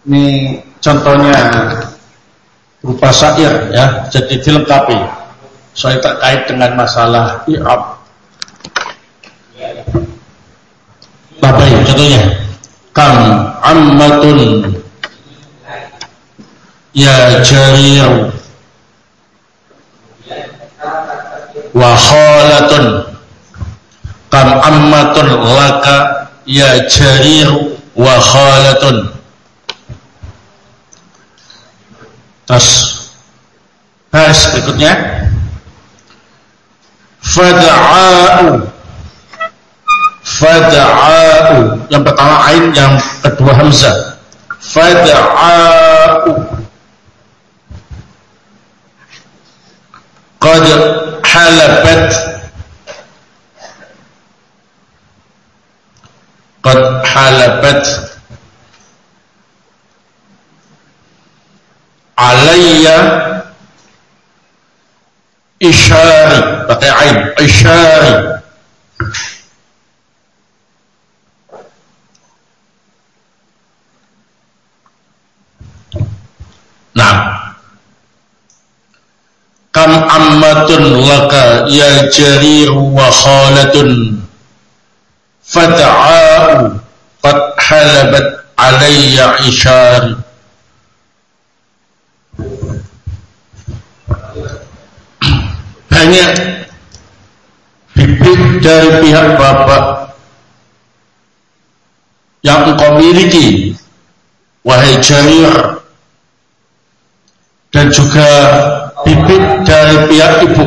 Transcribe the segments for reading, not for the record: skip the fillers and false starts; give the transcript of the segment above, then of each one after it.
Ini contohnya berupa syair ya, jadi dilengkapi. Soalnya terkait dengan masalah i'rab. Bapak contohnya, kam ammatun ya jarir wa khalatun. Kam ammatun laka ya jarir wa khalatun. Terus baris berikutnya, fad'a'u. Yang pertama ain, yang kedua hamzah. Fad'a'u. Qad halabat. Qad halabat alayya isyari, pakai ain, isyari. Nah, kam ammatun laka ya jarir wa khalatun fad'a'u qad halabat alayya isyari. Banyak bibit dari pihak bapak yang engkau miliki, wahai jarir, dan juga bibit dari pihak ibu.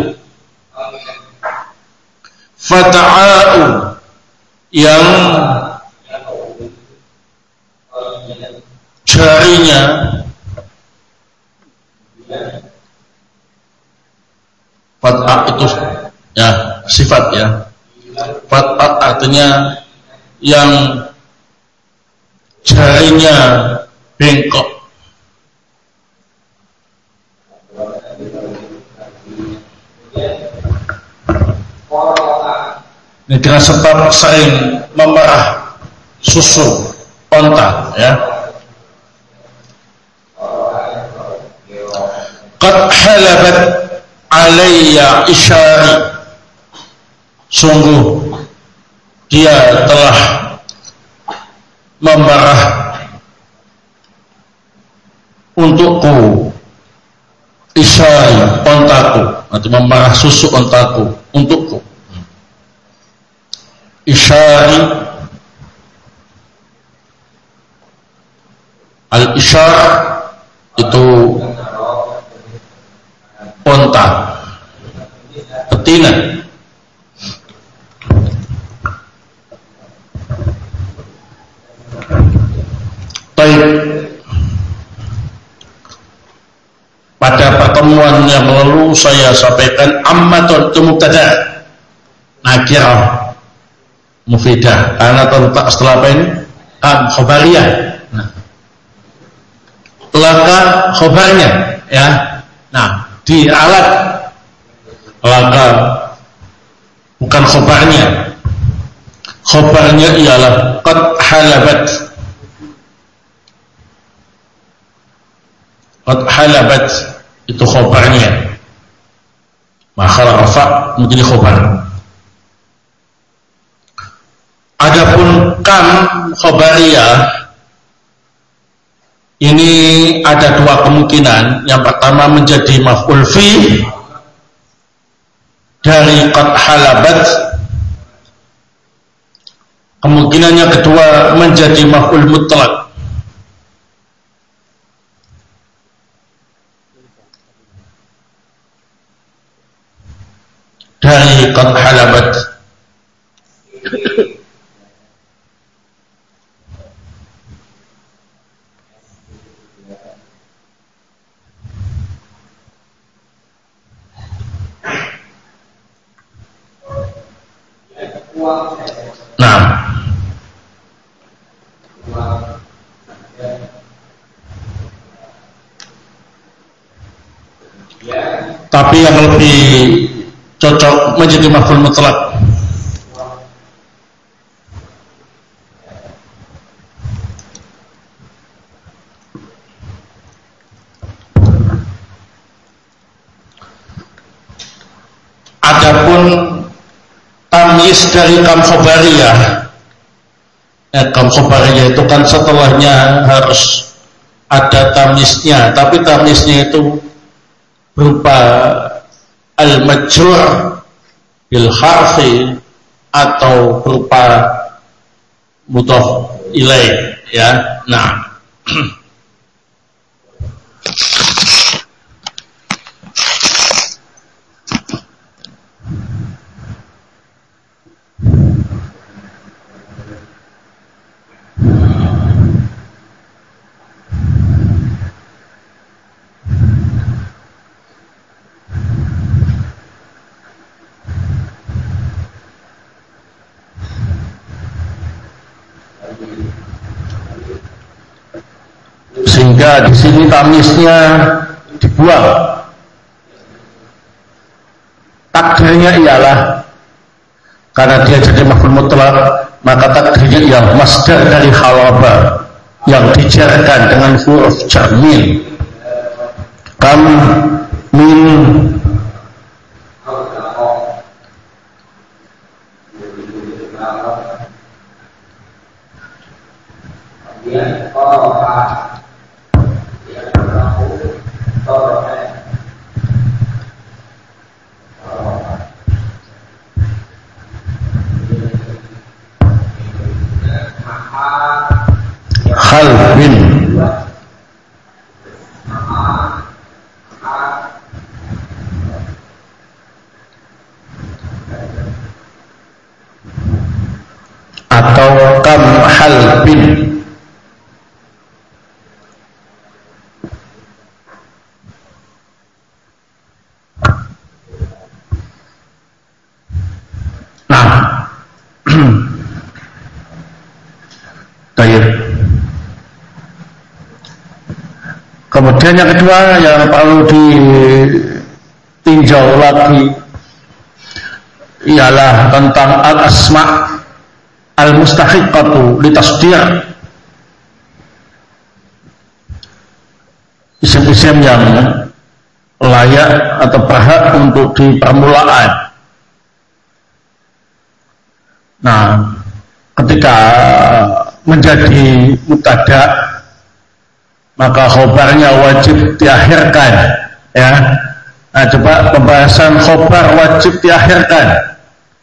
Fata'a'u, yang jarinya fat'ah itu ya sifat ya. Fat'ah artinya yang jarinya bengkok. Ini dengan sebab sering memerah susu onta ya. Qad halabat alayya isyari, sungguh dia telah memerah untukku isyari, ontaku, atau memerah susu ontaku untukku. Isyari, al-isyar itu onta, betina. Baik, pada pertemuan yang lalu saya sampaikan ammatun itu mubtada, nakirah mufidah, karena terletak setelah apa ini? Khobariyah. Nah, laka khobarnya ya. Nah, di alat laka bukan khobarnya. Khobarnya ialah qad halabat. Qad halabat itu khobarnya. Maka rafa menjadi khobar. Adapun kam khobariyah ini ada dua kemungkinan. Yang pertama menjadi maf'ul fi dari qad halabat. Kemungkinan yang kedua menjadi maf'ul mutlak dari qad halabat. Nah, tapi yang lebih cocok menjadi maf'ul mutlak. tamyiz dari kam khobariyah. Kam khobariyah itu kan setelahnya harus ada tamyiznya, tapi tamyiznya itu berupa al-majrur bil harfi atau berupa mudhaf ilaih, ya. Nah, sehingga di sini tamyiznya dibuang. Takdirnya ialah karena dia jadi maf'ul mutlaq, maka takdirnya ialah masdar dari khalaba yang dijarkan dengan huruf jar min. Kam min khalbin atau kam halbin. Nah, baik. Kemudian yang kedua yang perlu ditinjau lagi ialah tentang al-asma' al-mustahiqqatu litasdir, isim-isim yang layak atau berhak untuk di permulaan. Nah, ketika menjadi mubtada, maka khobarnya wajib diakhirkan, ya. Nah, coba pembahasan khobar wajib diakhirkan.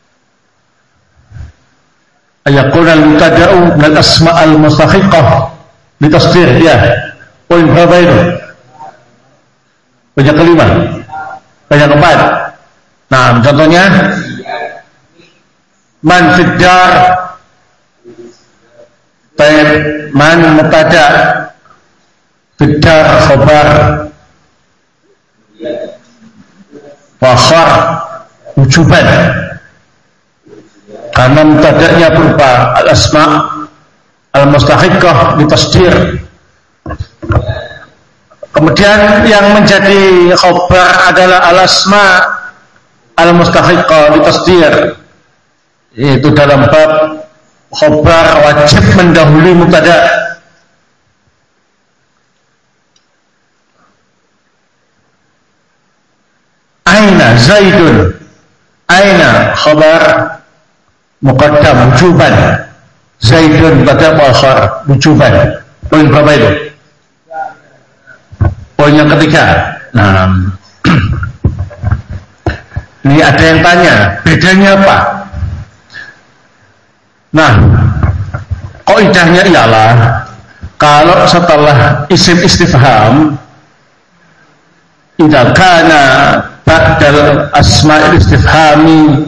Ayakun al-mubtada'u min al-asma' al-mustahiqqah litasdir, ya. Poin berapa itu? Poin kelima, poin keempat. Nah, contohnya man fid dar, man mubtada, fid dar khabar, wa khar wujuban, karena mubtada'nya berupa al-asma' al-mustahiqqah litasdir. Kemudian yang menjadi khabar adalah al-asma' al-mustahiqqah litasdir, yaitu dalam bab khabar wajib mendahului mubtada. Aina Zaidun, aina khabar muqaddam wujuban, Zaidun pada muakhar wujuban. Poin berapa itu? Poin yang ketiga. Nah, ini ada yang tanya, bedanya apa? Nah, kaidahnya ialah kalau setelah isim istifham idza kana ba'dal asma'il istifhami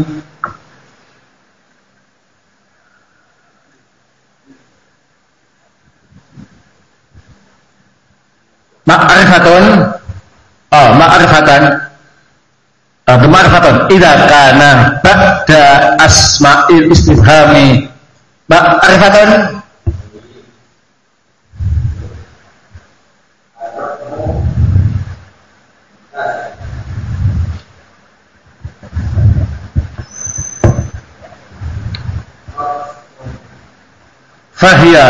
ma'rifatun idza kana ba'da asma'il istifhami ma'rifatun fahiya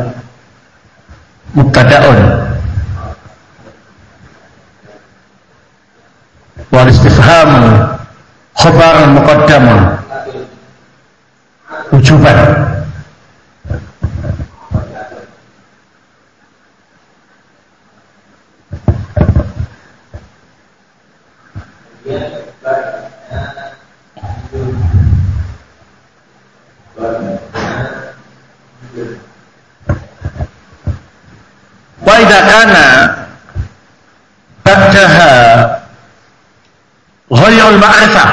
mubtada'un wal istifham khabar muqaddamun. wujuban. Wa idza kana ba'daha ghairul ma'rifah,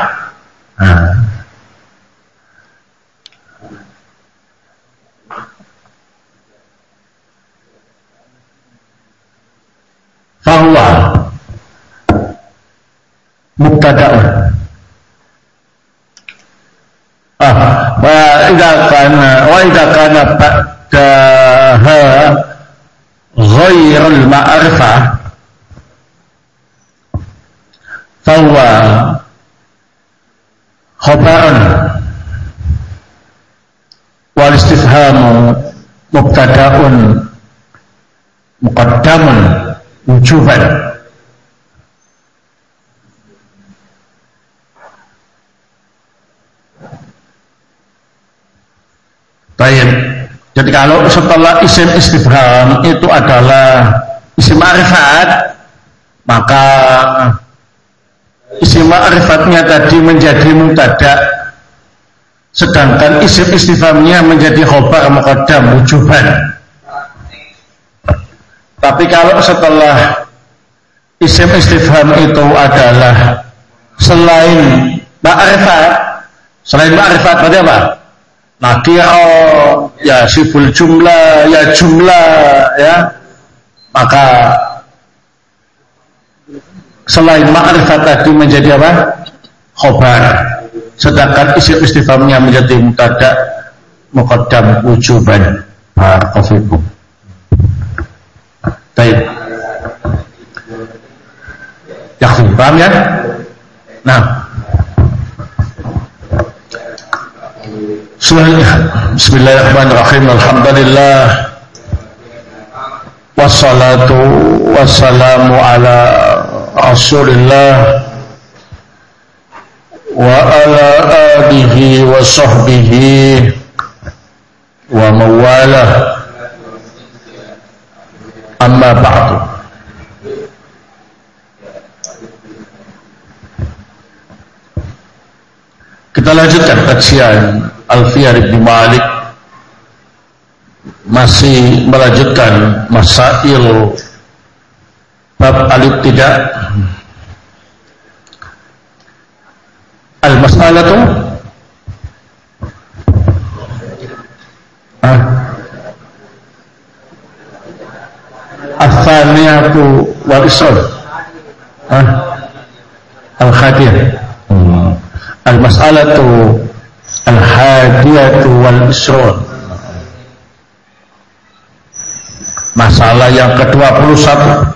fahuwa mubtada'un. Wa idza kana ba'daha ghairul ma'rifah fahuwa khabarun wal istifhamu mubtada'un muqaddamun wujuban. Baik. Jadi kalau setelah isim istifham itu adalah isim ma'rifat, maka isim ma'rifatnya tadi menjadi mubtada, sedangkan isim istifhamnya menjadi khabar muqaddam wujuban. Tapi kalau setelah isim istifham itu adalah selain ma'rifat berarti apa? Nakirah, ya siful jumlah, ya jumlah, ya, maka selain ma'rifat tadi menjadi apa? Khobar, sedangkan isim istifhamnya menjadi mubtada muqaddam wujuban. Barakallahu. Baik, ya, paham ya? Nah, bismillahirrahmanirrahim. Alhamdulillah wassalatu wassalamu ala Rasulillah wa ala alihi wa sahbihi wa mawalah, amma ba'du. Kita lanjutkan kajian Alfiyah Ibn Malik, masih melanjutkan masail bab al-ibtida'. Al-mas'alatu al-thaniyatu wal isrun, al-khadiyah, al-mas'alatu al-hadiyatu wal isrun, masalah yang ke-21.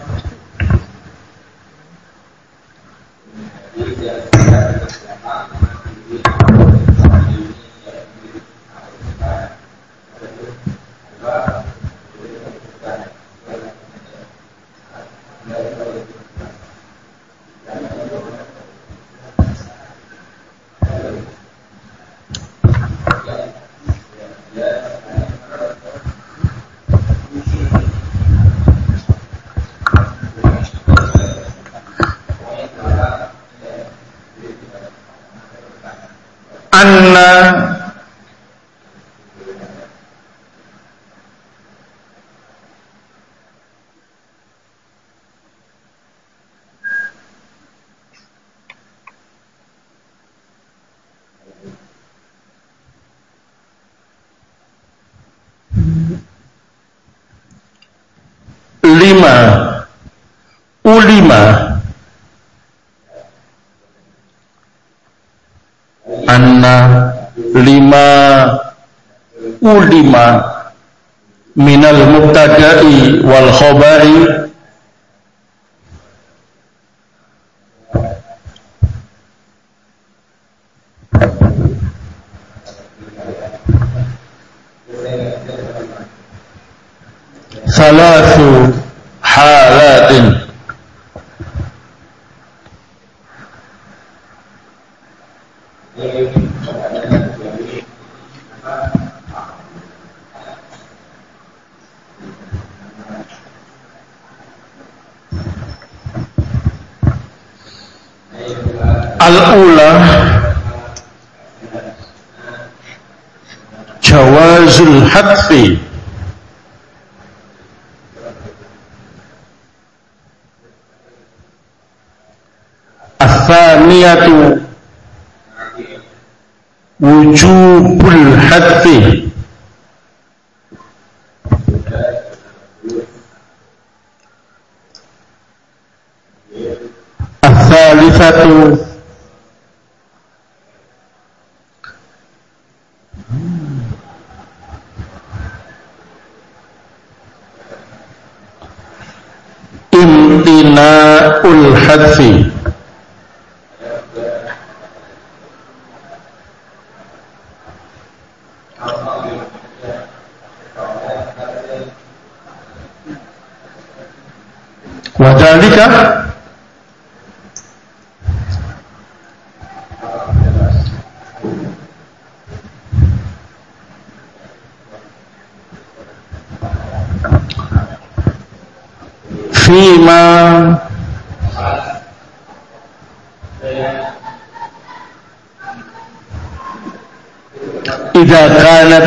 Anna ulima anna lima ulima minal mubtada'i wal khabari thalathu halatin. Al-ula jawazul hadfi as-tsaniyatu wujubul hadfi as-tsalitsatu imtina'ul hadfi wadhalika fima idza kanat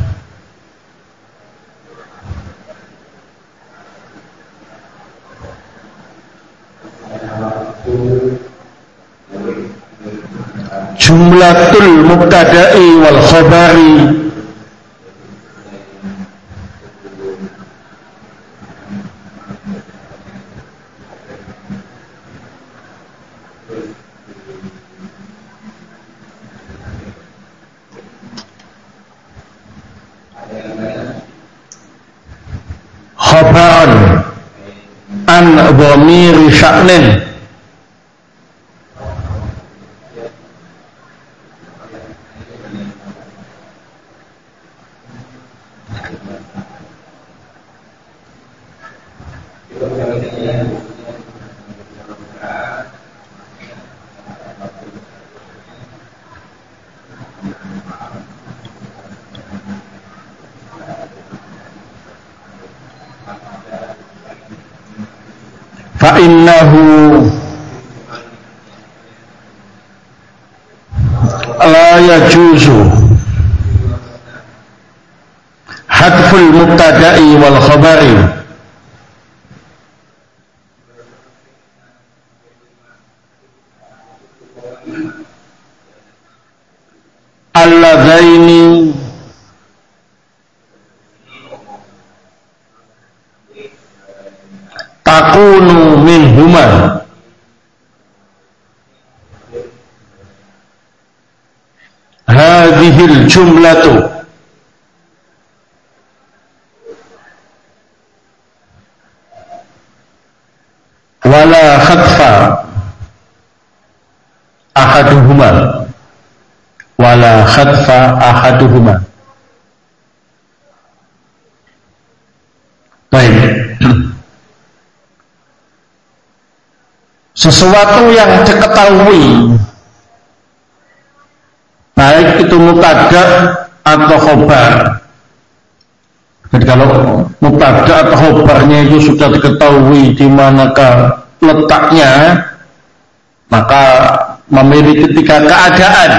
jumlatul mubtada'i wal khabari khabaran an dhamiri sya'nin fa innahu la yajuzu hadful mubtada'i wal khabari alladzaini takunu minhuma hadhil jumlatu wala khatfa ahaduhuma wala khatfa ahaduhuma. Baik. Sesuatu yang diketahui baik itu mubtada atau khobar. Jadi kalau mubtada atau khobarnya itu sudah diketahui di manakah letaknya, maka memiliki tiga keadaan.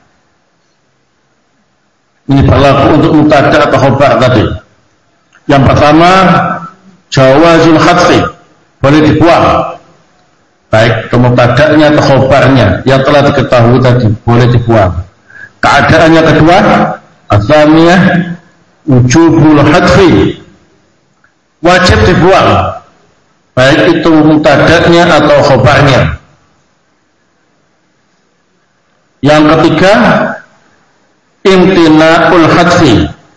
Ini berlaku untuk mubtada atau khobar tadi. Yang pertama, jawazul hadfi, boleh dibuang. Baik mubtada'nya atau khobarnya yang telah diketahui tadi boleh dibuang. Keadaannya kedua, ats-tsaniyah wujubul hadfi, wajib dibuang baik itu mubtada'nya atau khobarnya. Yang ketiga, imtina'ul hadfi,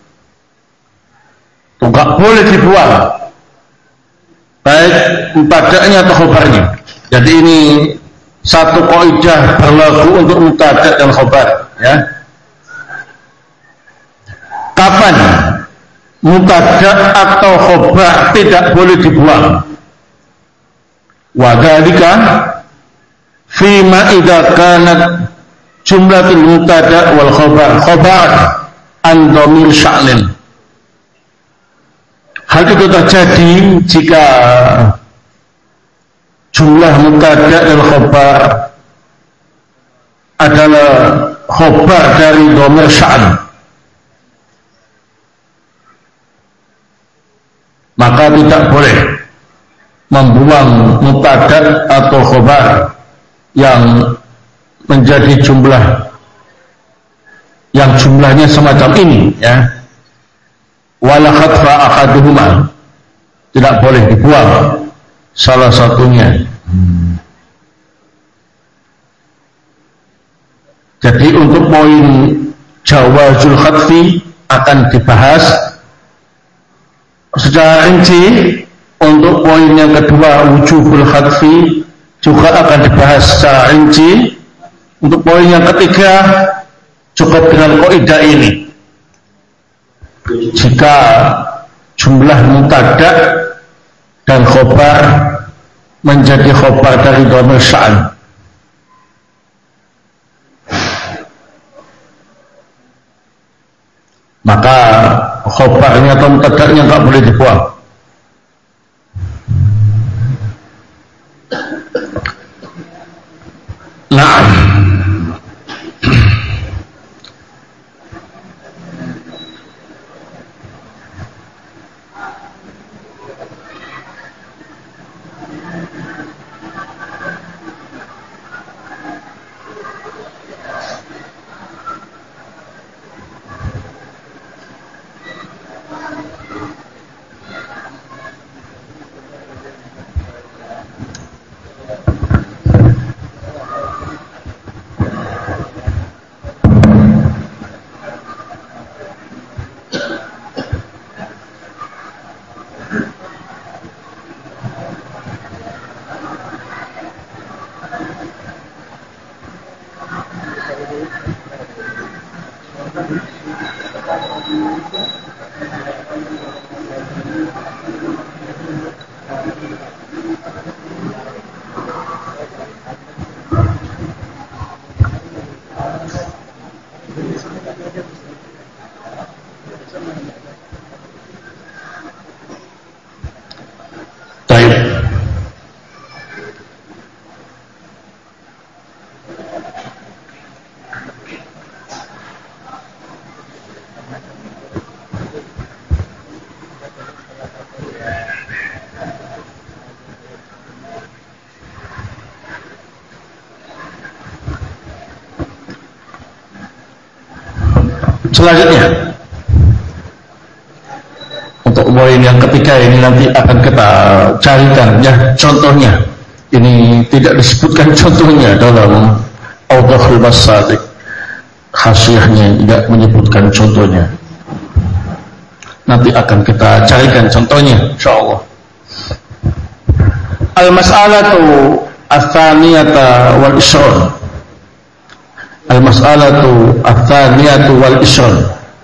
enggak boleh dibuang baik mubtada'nya atau khobarnya. Jadi ini satu kaidah berlaku untuk mubtada' dan khobar, ya. Kapan mubtada' atau khobar tidak boleh dibuang? Wa dzalika fima idza kanat jumlatul mubtada' wal khobar an dhamir sya'nin. Hal itu terjadi jika jumlah mubtada' dan khobar adalah khobar dari dhamir sya'an, maka tidak boleh membuang mubtada atau khobar yang menjadi jumlah yang jumlahnya semacam ini, ya. Wala khatfa ahaduhuma, tidak boleh dibuang salah satunya. Jadi untuk poin jawazul khatfi akan dibahas secara rinci. Untuk poin yang kedua wujubul khatfi juga akan dibahas secara rinci. Untuk poin yang ketiga cukup dengan kaidah ini. Jika jumlah mubtada dan khobar menjadi khobar dari dhamir sya'an, maka khobarnya atau mubtada'nya enggak boleh dibuang. Nah, selanjutnya untuk poin yang ketiga ini nanti akan kita carikan ya contohnya. Ini tidak disebutkan contohnya dalam Awdahul Masadik, khasyiahnya tidak menyebutkan contohnya. Nanti akan kita carikan contohnya insyaallah. Al-mas'alatu ats-tsaniyata wal ishrun. Al-mas'alatu ats-tsaniyatu wal ishrun.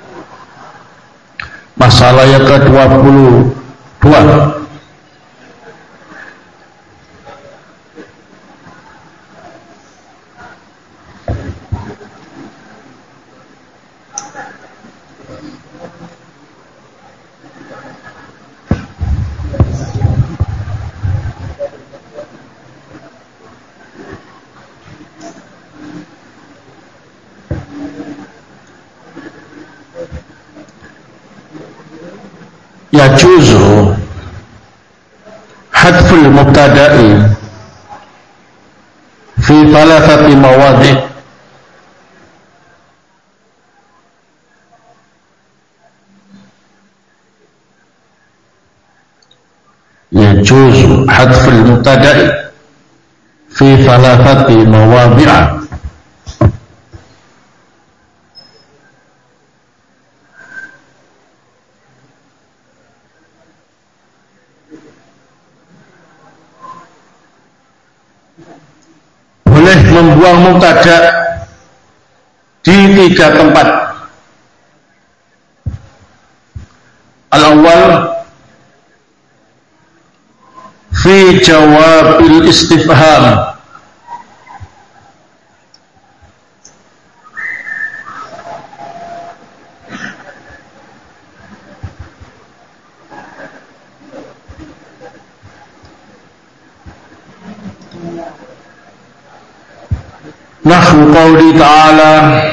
Masalah yang ke-22. Yajuzu hadful mubtada'i fi thalathati mawadhi'. Yajuzu hadful mubtada'i fi thalathati mawadhi'. Boleh membuang mubtada di 3 tempat. Al-awwal fi jawabil istifham, nahwu qauli ta'ala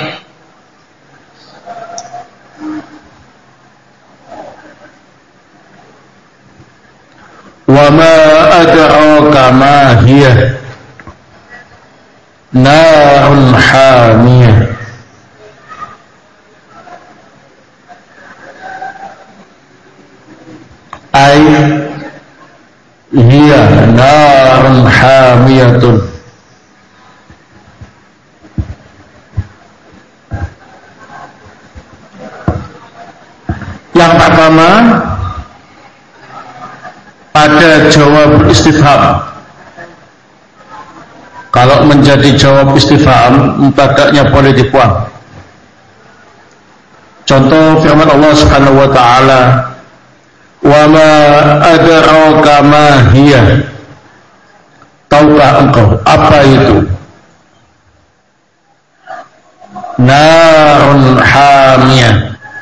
wa ma adraka ma hiya narun hamiyah ay hiya narun hamiyatun. Yang pertama pada jawab istifham. Kalau menjadi jawab istifham, mubtada'nya boleh dibuang. Contoh firman Allah Subhanahu wa taala, "Wa ma adraka ma hiya." Tahukah engkau apa itu? Narun hamiyah.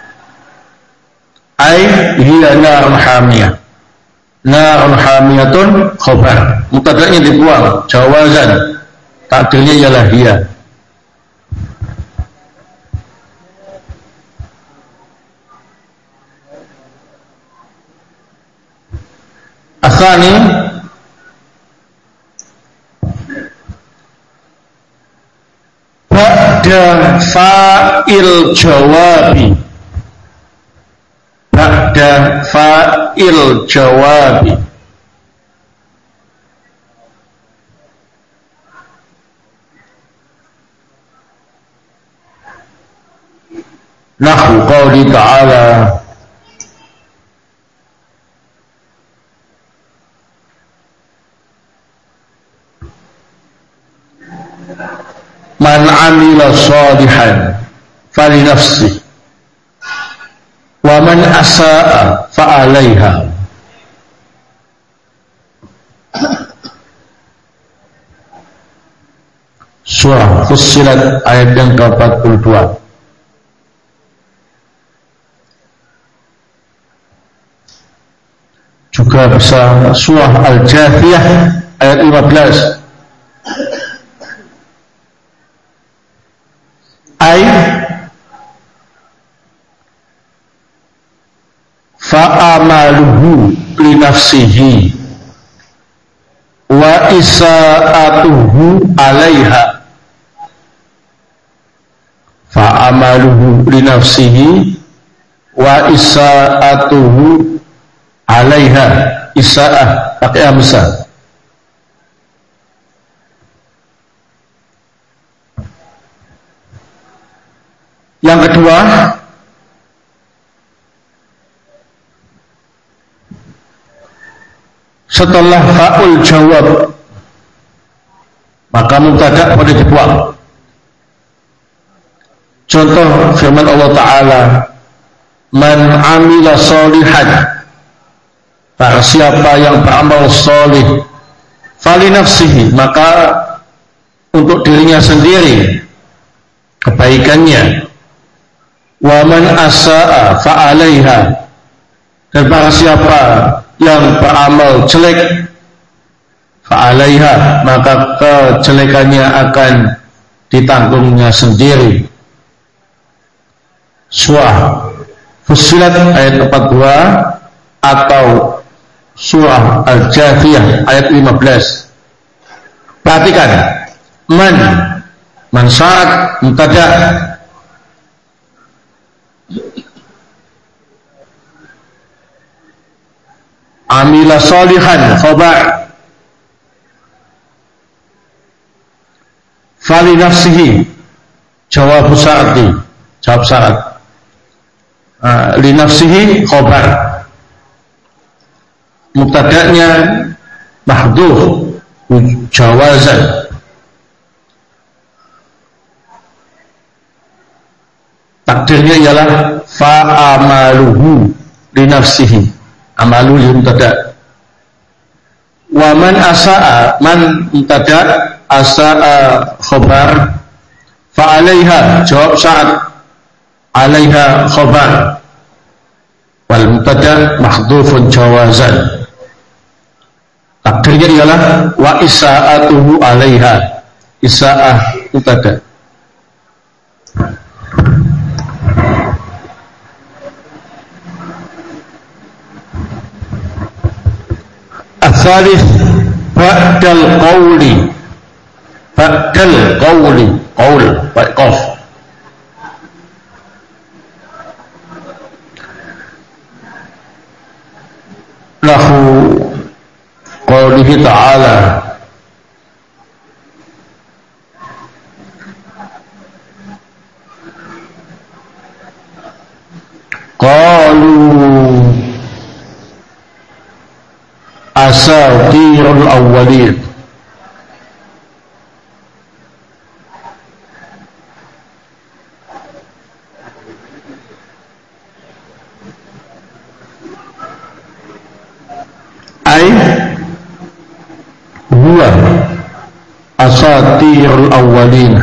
Ai hiya narun hamiyah. Narun hamiyatun khabar. Mubtada'nya dibuang, jawazan. Takdirnya ialah hiya. Atsani ba'da fa'il jawabi. Ba'da fa'il jawabi. Nahwu qauli ta'ala man amila shalihan fali nafsi wa man asaa fa alaiha. Surah Fussilat ayat yang ke-42. Juga bisa surah Al-Jathiyah ayat 15. Ay fa'amaluhu li nafsihi wa isaatuhu alaiha. Fa'amaluhu li nafsihi wa isaatuhu alaiha. Isaah pakai hamzah. Yang kedua, setelah fa'ul jawab maka mubtada' boleh dibuang. Contoh firman Allah Ta'ala, man amila sholihan, barang siapa yang beramal solih, fali nafsihi, maka untuk dirinya sendiri kebaikannya. Wa man asaa fa alaiha, dan barang siapa yang beramal jelek, fa alaiha, maka kejelekannya akan ditanggungnya sendiri. Surah Fussilat ayat 42 atau surah Al-Jathiyah ayat 15. Perhatikan, man syarat mubtada', amila sholihan khabar, fali nafsihi jawab syarti, jawab syarat, li nafsihi khabar, mubtada'nya mahdhuf jawazan. Takdirnya ialah fa'amaluhu li nafsihi, amalu li mubtada'. Wa man asaa, man mubtada', asaa khabar, fa alaiha jawab syarat, alaiha khabar, wal mubtada' mahdhufun jawazan. Takdirnya ialah wa isaatuhu alaiha, isaah mubtada. As-salis ba'dal qawli, qaul qaf, lahu qawlihi ta'ala qalu asatirul awwalin. Ai huwa asatirul awwalin.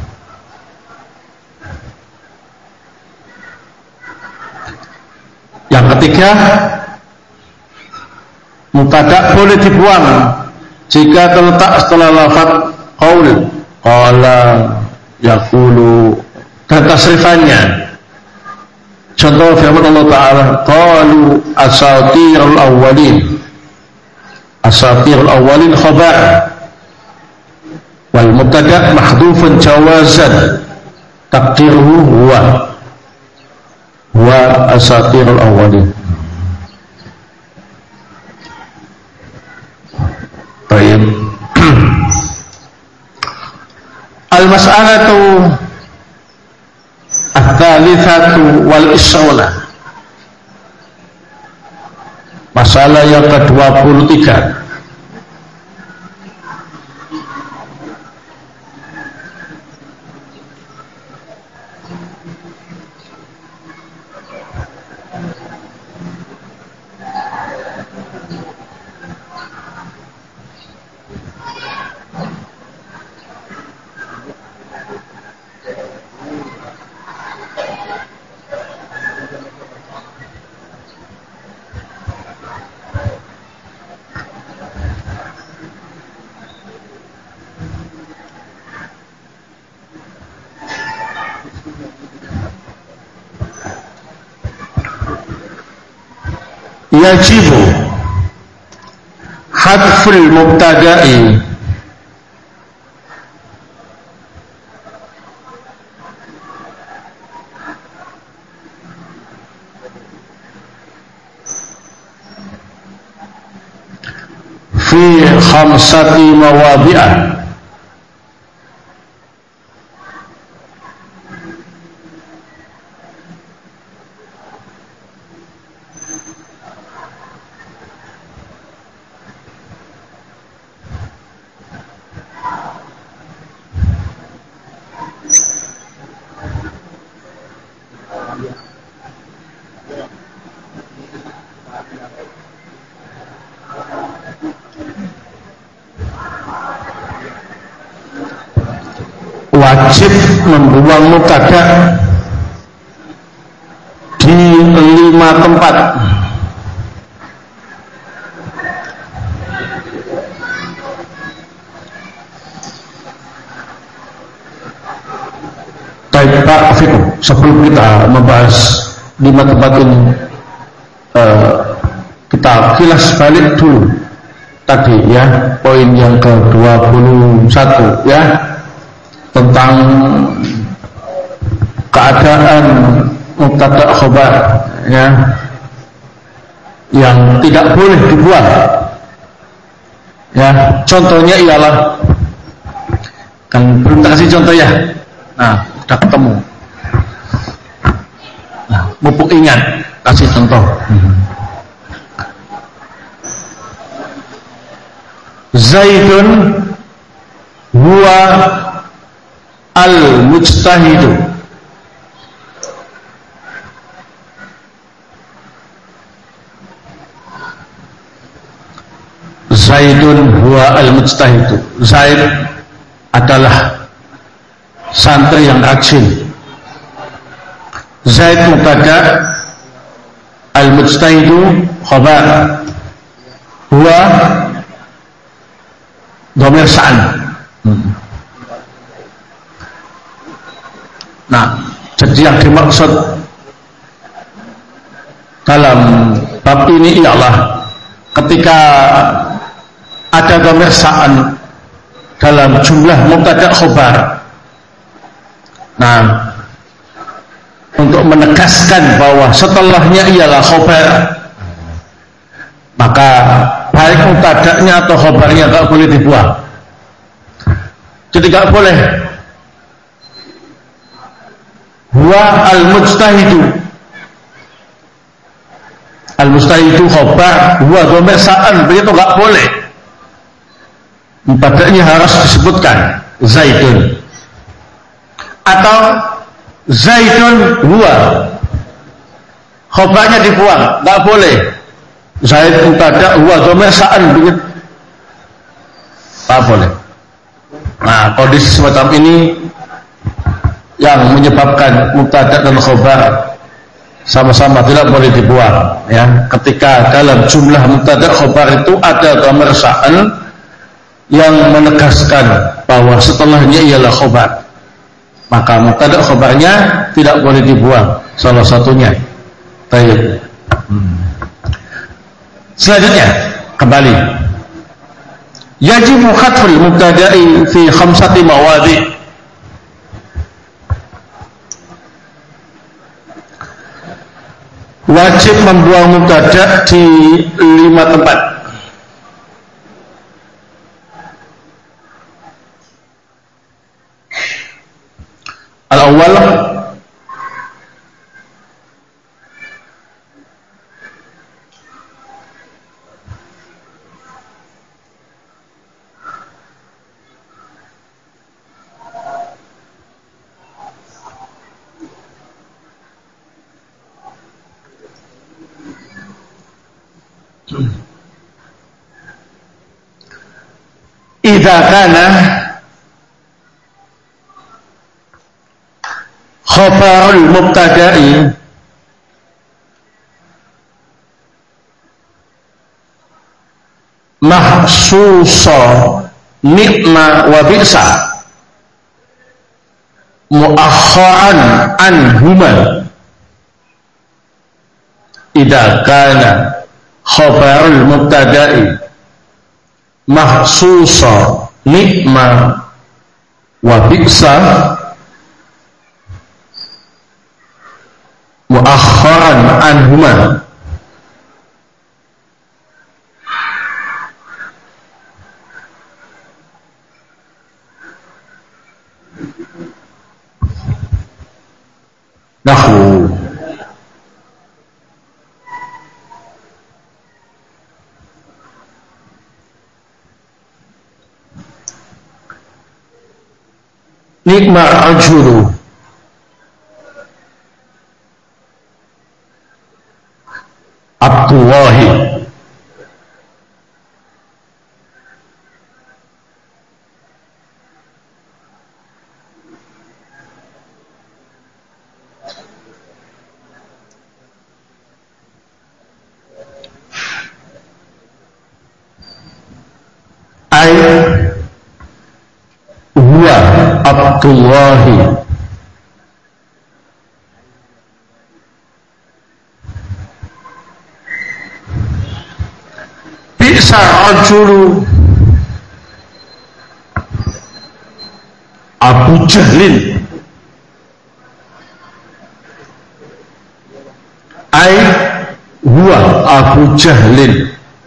Yang ketiga, mubtada boleh dibuang jika terletak setelah lafaz qaul, qala, yaqulu, dan tasrifannya. Contoh firman Allah Ta'ala, qalu asatirul awwalin. Asatirul awwalin khabar, wal mubtada mahdhufun jawazan, taqdiruhu huwa asatirul awwalin. Baik. Al-mas'alatu ats-tsalitsatu wal ishruna. Masalah yang ke-23. Yajibu hadful mubtada'i fi khamsati mawadhi'a. Wajib membuang mubtada di 5 tempat. Baik Pak Fiqh, sebelum kita membahas 5 tempat ini, kita kilas balik dulu tadi ya, poin yang ke-21 ya, tentang keadaan mubtada khabar ya, yang tidak boleh dibuang ya. Contohnya ialah, kan belum tak kasih contoh ya, nah udah ketemu, nah mumpung ingat kasih contoh. Zaidun huwa al-mujtahidu. Zaidun huwa al-mujtahidu. Zaid adalah santri yang rajin. Zaid mubtada, al-mujtahidu khabar, huwa dhamir sa'an. Jadi yang dimaksud dalam bab ini ialah ketika ada pemirsaan dalam jumlah mubtada' khobar. Nah, untuk menegaskan bahwa setelahnya ialah khobar, maka baik mubtada'nya atau khobarnya tak boleh dibuang. Jadi tak boleh huwa al-mujtahidu khobar, huwa dhamir sa'an, begitu tak boleh. Mubtada'nya harus disebutkan Zaidun atau Zaidun huwa, khobarnya dibuang, tak boleh. Zaid mubtada' huwa dhamir sa'an, begitu tak boleh. Nah, kondisi semacam ini yang menyebabkan mubtada' dan khobar sama-sama tidak boleh dibuang, ya. Ketika dalam jumlah mubtada' khobar itu ada dhamir sa'an yang menegaskan bahwa setelahnya ialah khobar, maka mubtada' khobarnya tidak boleh dibuang salah satunya. Baik. Selanjutnya kembali, yajibu khatful mubtada'i fi khamsati mawadhi'. Wajib membuang mubtada' di 5 tempat. Al-awwal, idza kana khabarul mubtada'i mahsusa ni'ma wa bi'sa mu'akhkharan anhuma. Idza kana khabarul mubtada'i mahsusa ni'ma wa bi'sa mu'akhkharan anhuma. Nahwu ni'ma ajuru Abdullahi ay huwa Abdullahi bi'sa rajulu Abu Jahlin ay huwa Abu Jahlin.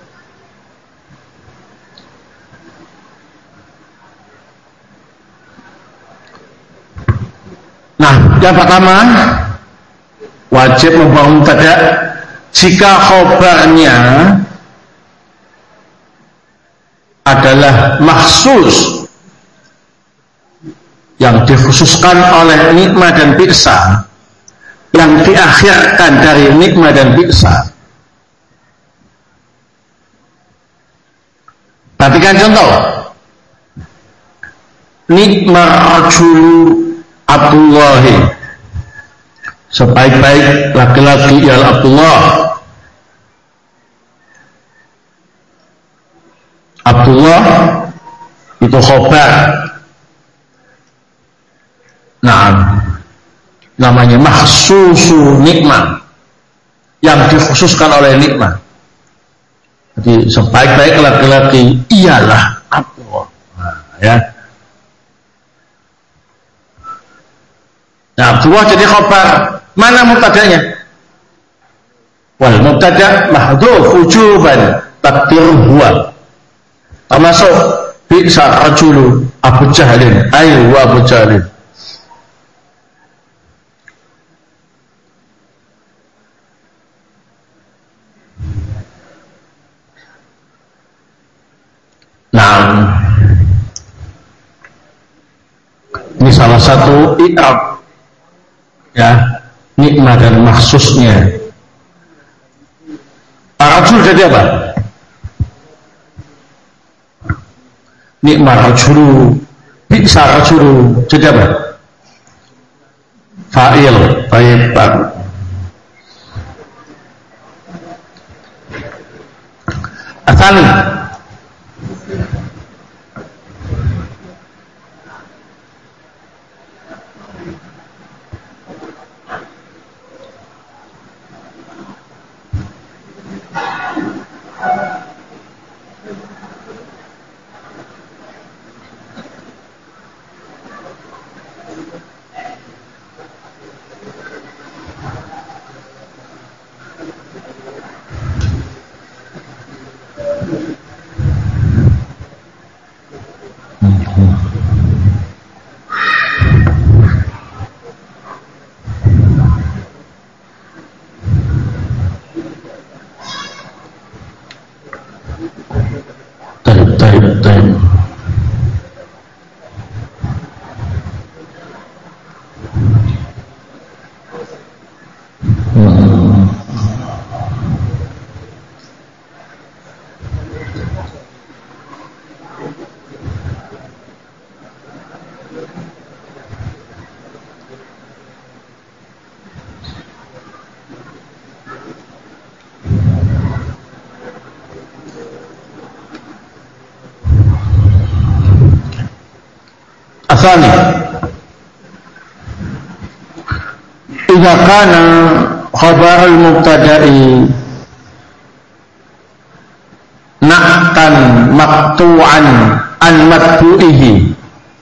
Nah, yang pertama wajib membuang mubtada' jika khobarnya adalah mahsus yang dikhususkan oleh nikmah dan bi'sa, yang diakhirkan dari nikmah dan bi'sa. Perhatikan contoh, nikmah rajulu Abdullahi, sebaik-baik laki-laki ialah Abdullah. Abdullah itu khobar. Nah, namanya mahsusu nikmah, yang dikhususkan oleh nikmah. Jadi sebaik-baik laki-laki ialah Abdullah. Nah, ya. Nah, Abdullah jadi khabar. Mana mubtada'nya? Wal mubtada' mahdhuf wujuban takdir huwa. Termasuk bi'sa rajulu Abu Jahlin, ayu Abu Jahlin. Nah, ini salah satu i'rab ya, nikmah dan maksusnya. Rajul jadi apa? Nikmah rajulu, bi'sa rajulu jadi apa? Fa'il, baik. Asali Asani idza kana khabar al-mubtada'i na'tan maqtu'an an matbu'ihi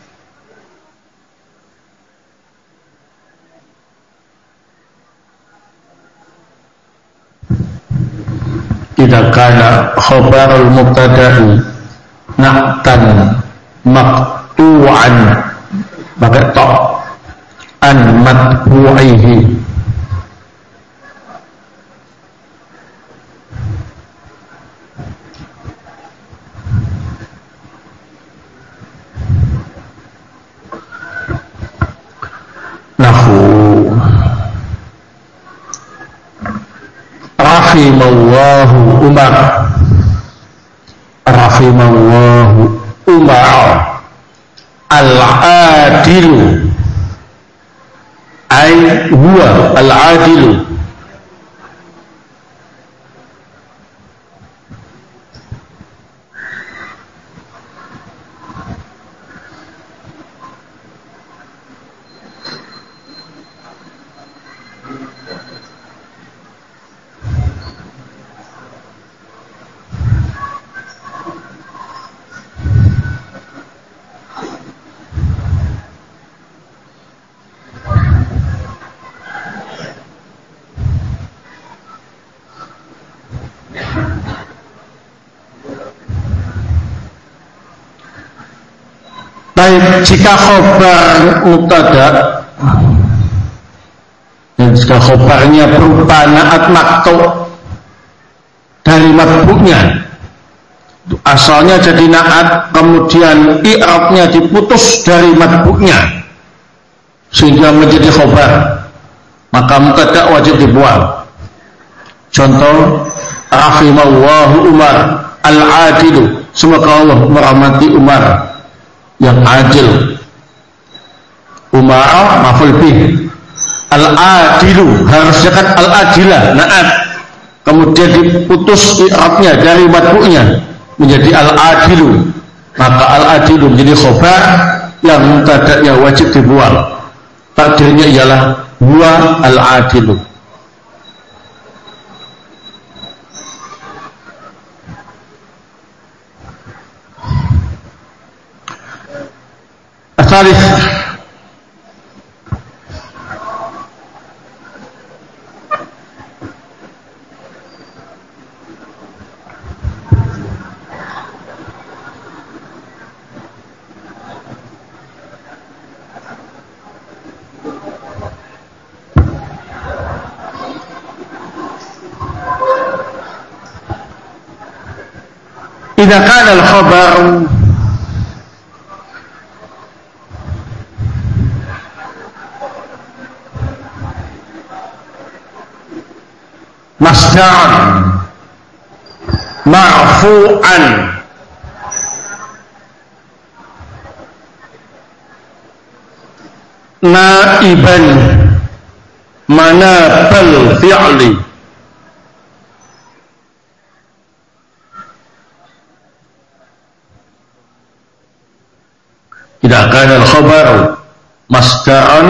idza kana khabar al-mubtada'i na'tan maqtu'an pakai ta an matbu'ihi nahu rahimallahu Umar rahimallahu Umar al-adilu ay huwa al-adilu jika khobar mubtada dan jika khobarnya berupa na'at maktu dari matbu'nya, asalnya jadi na'at kemudian i'rabnya diputus dari matbu'nya sehingga menjadi khobar, maka mubtada wajib dibuang. Contoh rahimallahu Umar al-adilu, semoga Allah merahmati Umar yang adil. Umar maf'ul bih, al-adilu harusnya kan al-adilah na'at, kemudian diputus i'rabnya dari matbu'nya menjadi al-adilu, maka al-adilu menjadi khobar yang mubtada'nya wajib dibuang. takdirnya ialah huwa al-adilu. Asalif idza kana al-khabar masdaran marfu'an naiban manabal fi'li idza kana al-khabar masdaran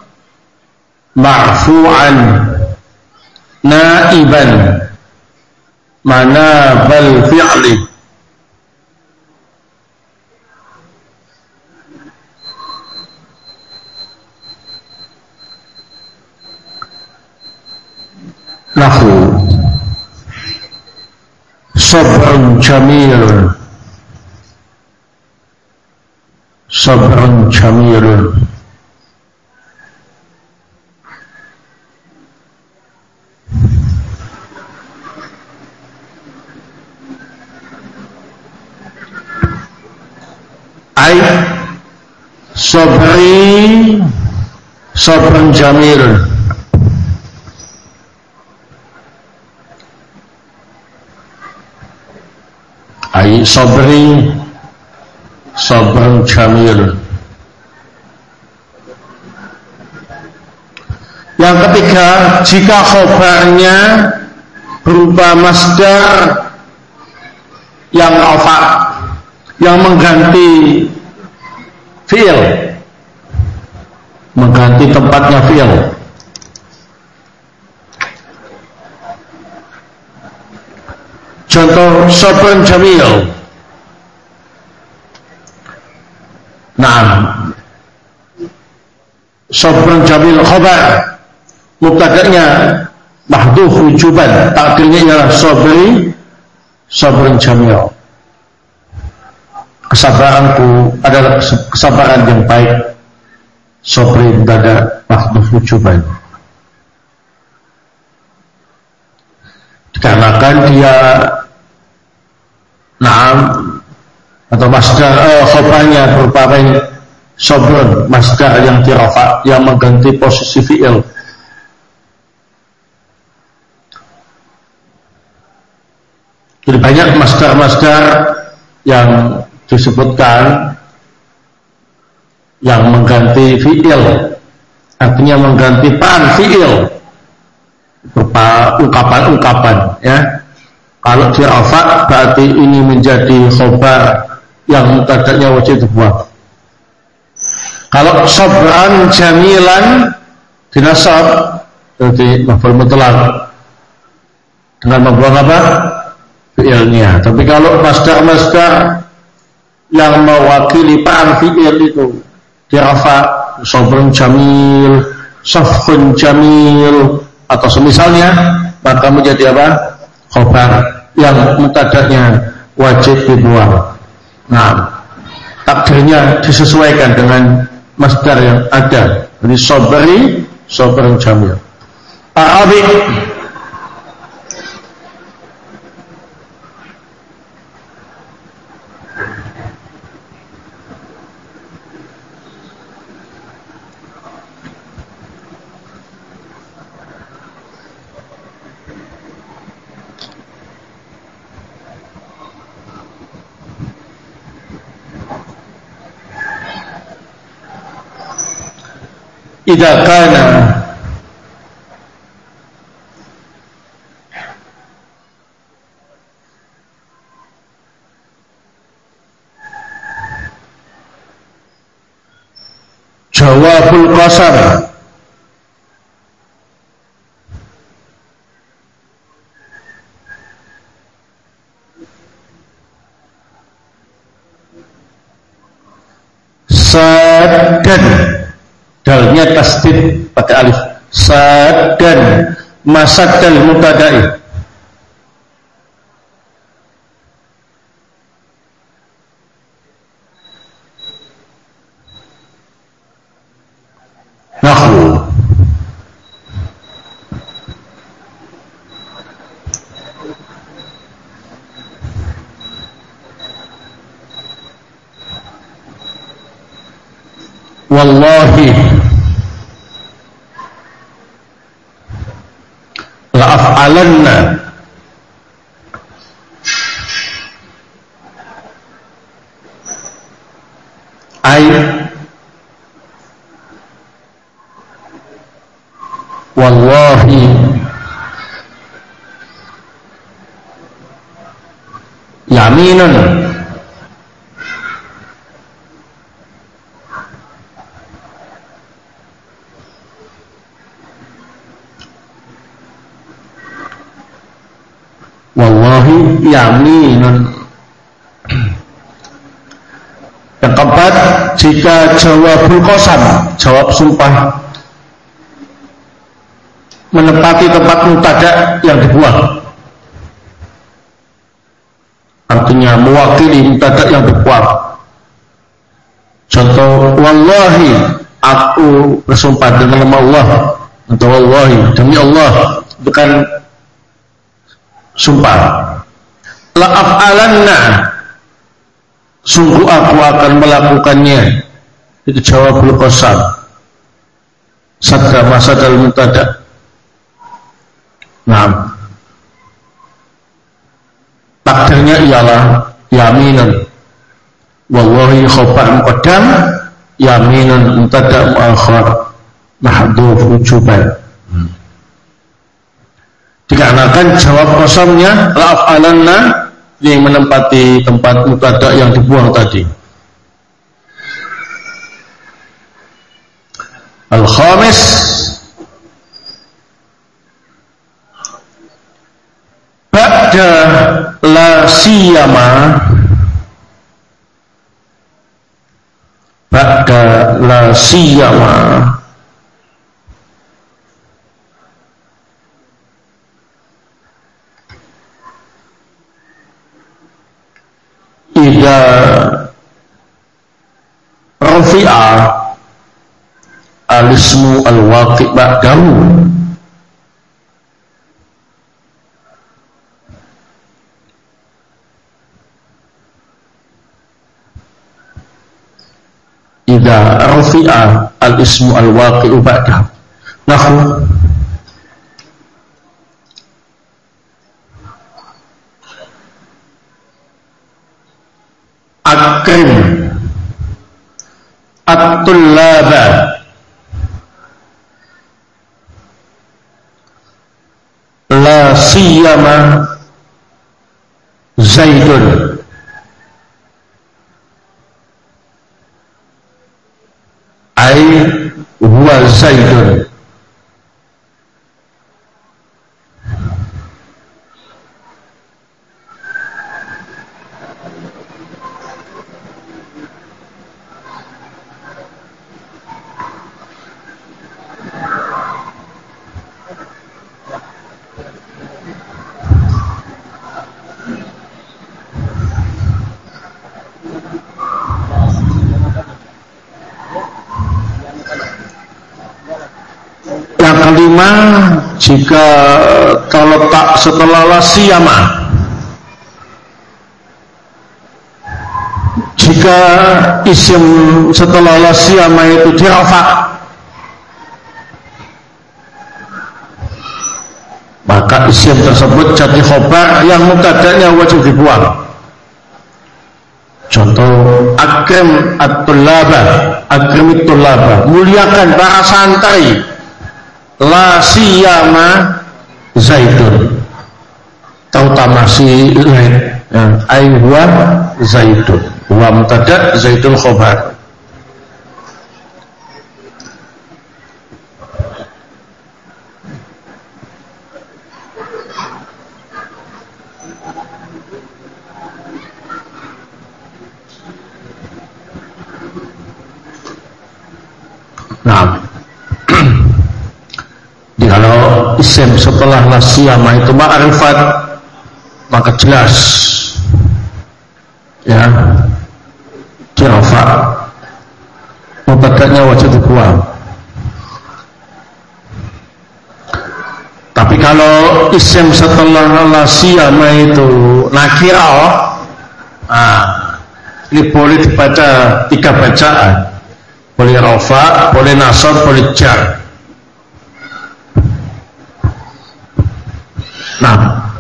marfu'an naiban manabal fi'li lahu sabrun jamilun sabrun jamilun ay sabri sabrun jamilun ay sabri sabrun jamilun. Yang ketiga, jika khobarnya berupa masdar yang rafa, yang mengganti fi'il, mengganti tempatnya fi'il. Contoh sabrun jamil. Naam. Sabrun jamil khabar. Mubtada'nya mahdhuf wujuban, takdirnya ialah sabrun jamil. Kesabaranku adalah kesabaran yang baik. Sabri mubtada mahdhuf wujuban. Dikarenakan dia atau masdar khabarnya berupa sabrun, masdar yang dirafa, yang mengganti posisi fi'il. Jadi banyak masdar-masdar yang disebutkan yang mengganti fi'il, artinya mengganti peran fi'il berupa ungkapan-ungkapan, ya. Kalau dirafa berarti ini menjadi khobar yang mubtada'nya wajib dibuang. Kalau sabran jamilan dinasab berarti maf'ul mutlaq dengan membuang apa? Fi'ilnya. Tapi kalau masdar-masdar yang mewakili peran fi'il itu dirafa, sabrun jamil, safhun jamil atau semisalnya, maka menjadi apa? Khobar yang mubtada'nya wajib dibuang. Nah, takdirnya disesuaikan dengan masdar yang ada. Jadi sabrun jamil. Arabi idza kana jawabul qasam saddan, dalnya tasdid pakai alif, saddan masaddal mubtada'i, nahwu wallahi la af'alanna ay wallahi yaminun wallahi yaminun. Yang keempat, jika jawabul qasam, jawab sumpah, menepati tempat mubtada yang dibuang, artinya mewakili mubtada yang dibuang. Contoh, wallahi, aku bersumpah dengan nama Allah, atau wallahi, demi Allah, itu kan sumpah. La af'alanna, sungguh aku akan melakukannya, itu jawabul qasam, sadda masadal mubtada. Nah, takdirnya ialah yaminun, wallahi khabar muqaddam, yaminun mubtada muakhar mahdhuf wujuban. Dikarenakan jawab qasamnya la af'alanna yang menempati tempat mubtada yang dibuang tadi. Al-khamis, ba'da la siyama, ba'da la siyama idza rafi'a al-ismu al-waqi' ba'dahu, idza rafi'a al-ismu al-waqi'u ba'dahu. Nahwu akrim at-tullaba, la siyama zaidun, ay huwa zaidun. Yang kelima, jika terletak setelah la siyama, jika isim setelah la siyama itu dirafa, maka isim tersebut jadi khobar yang mubtada'nya wajib dibuang. Contoh, akrim at-tullaba, akrim at-tullaba, muliakan para santri, la siyama zaidun, terutama si zaid, ay huwa zaidun, huwa mubtada', zaidun khobar. isim setelah la siyama itu ma'rifat, maka jelas ya dirafa, mubtada'nya wajib dibuang. Tapi kalau isim setelah la siyama itu nakirah, ini boleh dibaca 3 bacaan, boleh rafa, boleh nasab, boleh jar. Nah,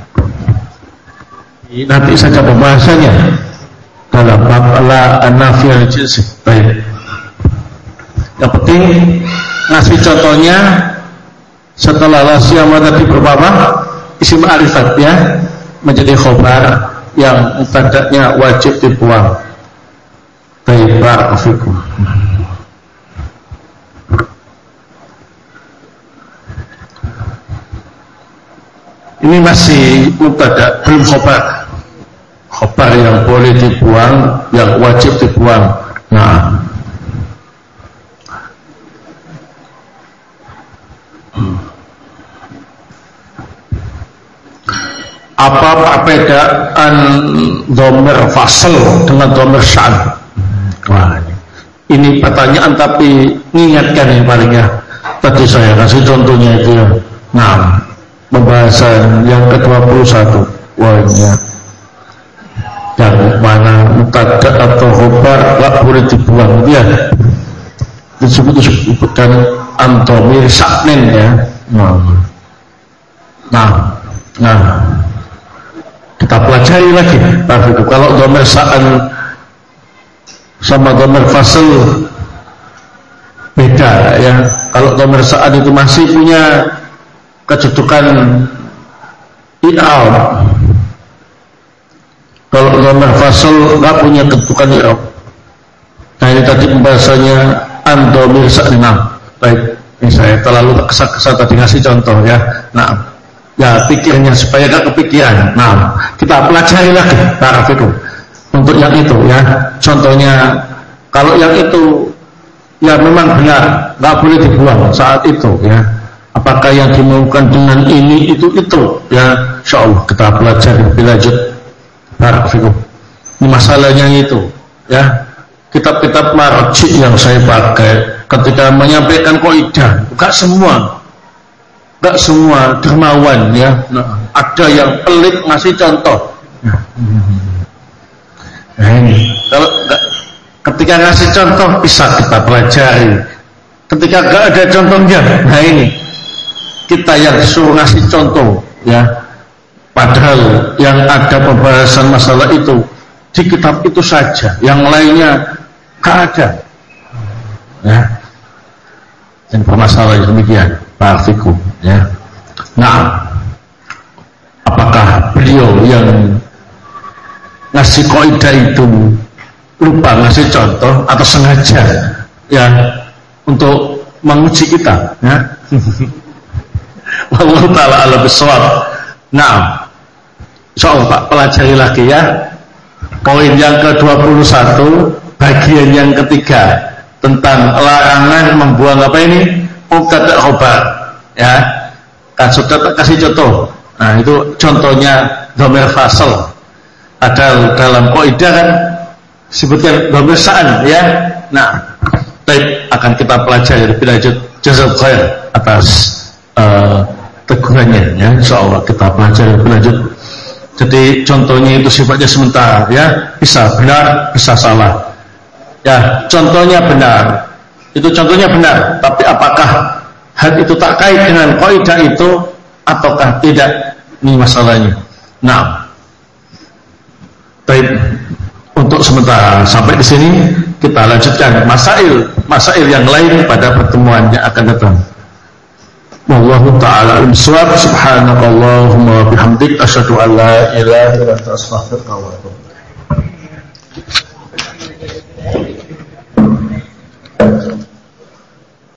nanti saja pembahasannya dalam bab la an-nafiyal jinsi. Baik. Yang penting ngasih contohnya setelah la siyama tadi berupa apa? Isim ma'rifat ya, menjadi khobar yang mubtada'nya wajib dibuang. Baik, barakallahu. Ini masih mubtada, belum khobar. Khobar yang boleh dibuang, yang wajib dibuang. Nah, apa perbedaan dhamir fasl dengan dhamir sya'an? Wah, ini pertanyaan tapi mengingatkan yang palingnya. Tadi saya kasih contohnya itu ya. Nah, pembahasan yang ke-21 wahnya yang mana mubtada atau khobar gak boleh dibuang ya, disebutkan antomir saknin ya. Nah kita pelajari lagi. Tapi kalau dhamir sa'an sama dhamir fasl beda ya. Kalau dhamir sa'an itu masih punya kedudukan i'rab, kalau dhamir fasl nggak punya kedudukan i'rab. Nah ini tadi pembahasannya an-dhamir sa'an. Baik, ini saya terlalu tergesa-gesa tadi ngasih contoh ya. Nah, ya pikirnya supaya nggak kepikiran. Nah, kita pelajari lagi tarafikum untuk yang itu ya. Contohnya kalau yang itu ya memang benar nggak boleh dibuang saat itu ya. Apakah yang dimaukan dengan ini itu ya, insyaallah kita pelajari lebih lanjut. Barakallahu. Ini masalahnya itu ya. Kitab-kitab marji yang saya pakai ketika menyampaikan kaidah, enggak semua dermawan ya. Nah, ada yang pelit ngasih contoh. Nah ini kalau ketika ngasih contoh bisa kita pelajari. Ketika enggak ada contohnya, nah ini kita yang disuruh ngasih contoh ya, padahal yang ada pembahasan masalah itu di kitab itu saja, yang lainnya gak ada ya. Dan permasalahan demikian Pak ya. Nah, apakah beliau yang ngasih kaidah itu lupa ngasih contoh atau sengaja ya untuk menguji kita ya? Wallahu ta'ala a'lam bishawab. Nah, insyaallah Pak pelajari lagi ya. Poin yang ke-21 bagian yang ketiga tentang larangan membuang apa ini? Mubtada khobar ya. Kan sudah kasih contoh. Nah, itu contohnya dhamir fasl. Ada dalam kaidah kan sebutkan dhamir sa'an ya. Nah, baik akan kita pelajari lebih lanjut. Jazakallahu khair atas tegurannya ya, insyaallah kita pelajari lebih lanjut. Jadi contohnya itu sifatnya sementara ya, bisa benar bisa salah ya. Contohnya benar, itu contohnya benar, tapi apakah hal itu tak kait dengan kaidah itu ataukah tidak, ini masalahnya. Nah, baik, untuk sementara sampai di sini, kita lanjutkan masail yang lain pada pertemuan yang akan datang. Wallahu ta'ala al-shawab. Subhanakallahumma wa bihamdik asyhadu an la ilaha illa anta astaghfiruka wa atubu ilaik.